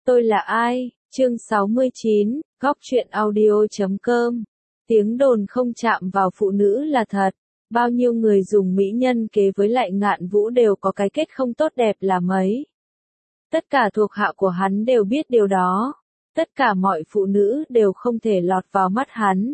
Tôi là ai? Chương 69, Góc truyện audio.com. Tiếng đồn không chạm vào phụ nữ là thật. Bao nhiêu người dùng mỹ nhân kế với lại Ngạn Vũ đều có cái kết không tốt đẹp là mấy. Tất cả thuộc hạ của hắn đều biết điều đó. Tất cả mọi phụ nữ đều không thể lọt vào mắt hắn.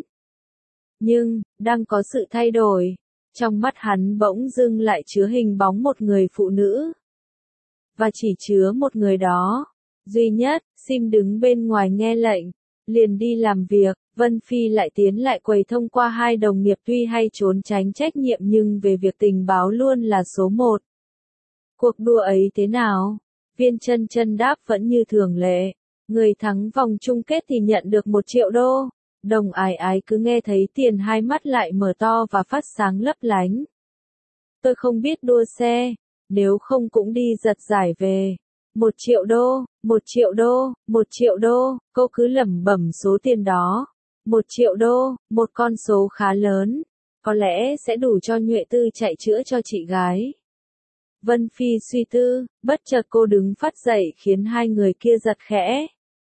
Nhưng, đang có sự thay đổi. Trong mắt hắn bỗng dưng lại chứa hình bóng một người phụ nữ. Và chỉ chứa một người đó. Duy nhất, Sim đứng bên ngoài nghe lệnh, liền đi làm việc. Vân Phi lại tiến lại quầy thông qua hai đồng nghiệp tuy hay trốn tránh trách nhiệm nhưng về việc tình báo luôn là số một. Cuộc đua ấy thế nào? Viên Chân Chân đáp vẫn như thường lệ. Người thắng vòng chung kết thì nhận được 1 triệu đô. Đồng Ái Ái cứ nghe thấy tiền hai mắt lại mở to và phát sáng lấp lánh. Tôi không biết đua xe, nếu không cũng đi giật giải về. 1 triệu đô, 1 triệu đô, 1 triệu đô, cô cứ lẩm bẩm số tiền đó. 1 triệu đô, một con số khá lớn, có lẽ sẽ đủ cho Nhuệ Tư chạy chữa cho chị gái. Vân Phi suy tư, bất chợt cô đứng phắt dậy khiến hai người kia giật khẽ.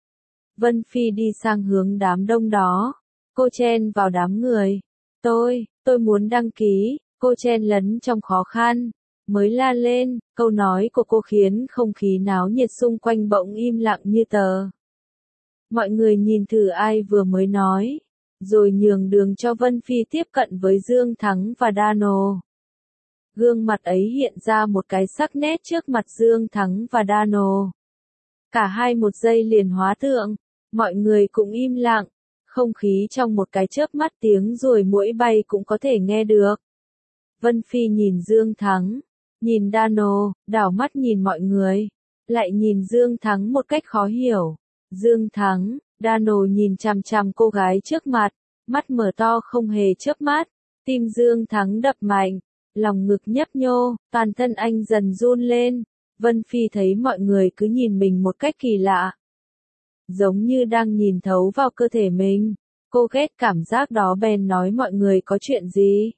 Vân Phi đi sang hướng đám đông đó, cô chen vào đám người. Tôi muốn đăng ký, cô chen lấn trong khó khăn, mới la lên, câu nói của cô khiến không khí náo nhiệt xung quanh bỗng im lặng như tờ. Mọi người nhìn thử ai vừa mới nói, rồi nhường đường cho Vân Phi tiếp cận với Dương Thắng và Dano. Gương mặt ấy hiện ra một cái sắc nét trước mặt Dương Thắng và Dano. Cả hai một giây liền hóa tượng, mọi người cũng im lặng, không khí trong một cái chớp mắt tiếng ruồi muỗi bay cũng có thể nghe được. Vân Phi nhìn Dương Thắng, nhìn Dano, đảo mắt nhìn mọi người, lại nhìn Dương Thắng một cách khó hiểu. Dương Thắng, Dano nhìn chằm chằm cô gái trước mặt, mắt mở to không hề chớp mắt, tim Dương Thắng đập mạnh, lòng ngực nhấp nhô, toàn thân anh dần run lên. Vân Phi thấy mọi người cứ nhìn mình một cách kỳ lạ, giống như đang nhìn thấu vào cơ thể mình. Cô ghét cảm giác đó bèn nói mọi người có chuyện gì.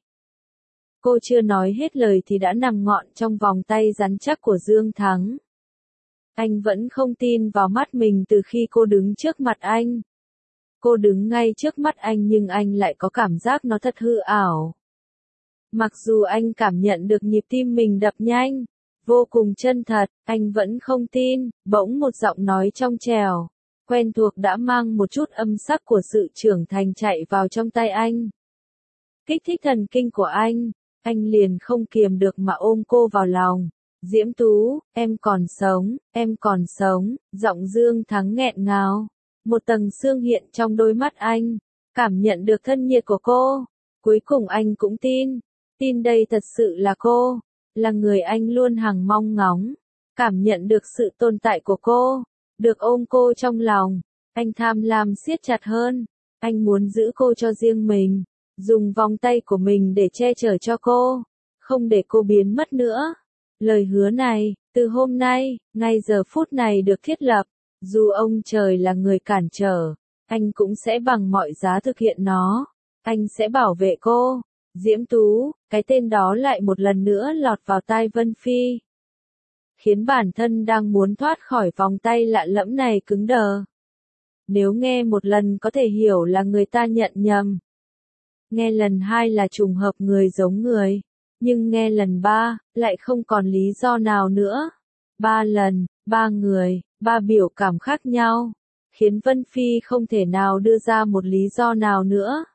Cô chưa nói hết lời thì đã nằm ngọn trong vòng tay rắn chắc của Dương Thắng. Anh vẫn không tin vào mắt mình từ khi cô đứng trước mặt anh. Cô đứng ngay trước mắt anh nhưng anh lại có cảm giác nó thật hư ảo. Mặc dù anh cảm nhận được nhịp tim mình đập nhanh, vô cùng chân thật, anh vẫn không tin. Bỗng một giọng nói trong trẻo, quen thuộc đã mang một chút âm sắc của sự trưởng thành chạy vào trong tay anh. Kích thích thần kinh của anh liền không kiềm được mà ôm cô vào lòng. Diễm Tú, em còn sống, em còn sống, giọng Dương Thắng nghẹn ngào. Một tầng sương hiện trong đôi mắt anh, cảm nhận được thân nhiệt của cô. Cuối cùng anh cũng tin đây thật sự là cô, là người anh luôn hằng mong ngóng. Cảm nhận được sự tồn tại của cô, được ôm cô trong lòng, anh tham lam siết chặt hơn. Anh muốn giữ cô cho riêng mình, dùng vòng tay của mình để che chở cho cô, không để cô biến mất nữa. Lời hứa này, từ hôm nay, ngay giờ phút này được thiết lập, dù ông trời là người cản trở, anh cũng sẽ bằng mọi giá thực hiện nó. Anh sẽ bảo vệ cô. Diễm Tú, cái tên đó lại một lần nữa lọt vào tai Vân Phi, khiến bản thân đang muốn thoát khỏi vòng tay lạ lẫm này cứng đờ. Nếu nghe một lần có thể hiểu là người ta nhận nhầm. Nghe lần 2 là trùng hợp người giống người. Nhưng nghe lần 3, lại không còn lý do nào nữa. 3 lần, 3 người, 3 biểu cảm khác nhau, khiến Vân Phi không thể nào đưa ra một lý do nào nữa.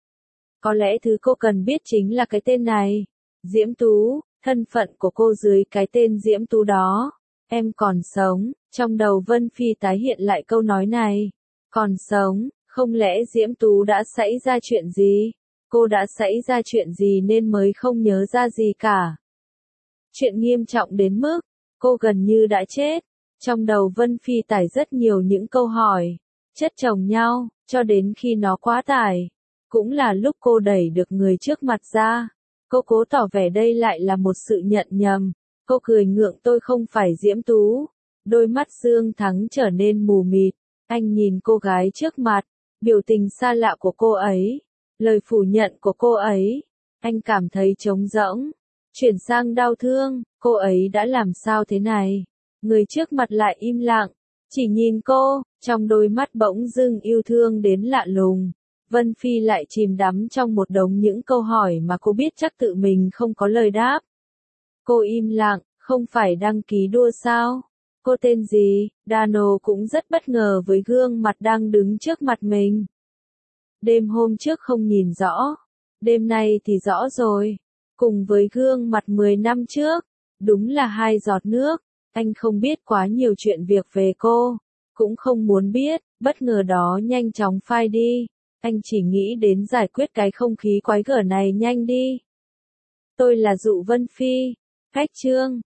Có lẽ thứ cô cần biết chính là cái tên này. Diễm Tú, thân phận của cô dưới cái tên Diễm Tú đó. Em còn sống, trong đầu Vân Phi tái hiện lại câu nói này. Còn sống, không lẽ Diễm Tú đã xảy ra chuyện gì? Cô đã xảy ra chuyện gì nên mới không nhớ ra gì cả? Chuyện nghiêm trọng đến mức, cô gần như đã chết. Trong đầu Vân Phi tải rất nhiều những câu hỏi, chất chồng nhau, cho đến khi nó quá tải. Cũng là lúc cô đẩy được người trước mặt ra. Cô cố tỏ vẻ đây lại là một sự nhận nhầm. Cô cười ngượng tôi không phải Diễm Tú. Đôi mắt Dương Thắng trở nên mù mịt. Anh nhìn cô gái trước mặt, biểu tình xa lạ của cô ấy, lời phủ nhận của cô ấy. Anh cảm thấy trống rỗng. Chuyển sang đau thương, cô ấy đã làm sao thế này? Người trước mặt lại im lặng, Chỉ nhìn cô, trong đôi mắt bỗng dưng yêu thương đến lạ lùng. Vân Phi lại chìm đắm trong một đống những câu hỏi mà cô biết chắc tự mình không có lời đáp. Cô im lặng, không phải đăng ký đua sao? Cô tên gì? Dano cũng rất bất ngờ với gương mặt đang đứng trước mặt mình. Đêm hôm trước không nhìn rõ, đêm nay thì rõ rồi. Cùng với gương mặt 10 năm trước, đúng là hai giọt nước. Anh không biết quá nhiều chuyện việc về cô, cũng không muốn biết, bất ngờ đó nhanh chóng phai đi. Anh chỉ nghĩ đến giải quyết cái không khí quái gở này nhanh đi. Tôi là Dụ Vân Phi, khách trương.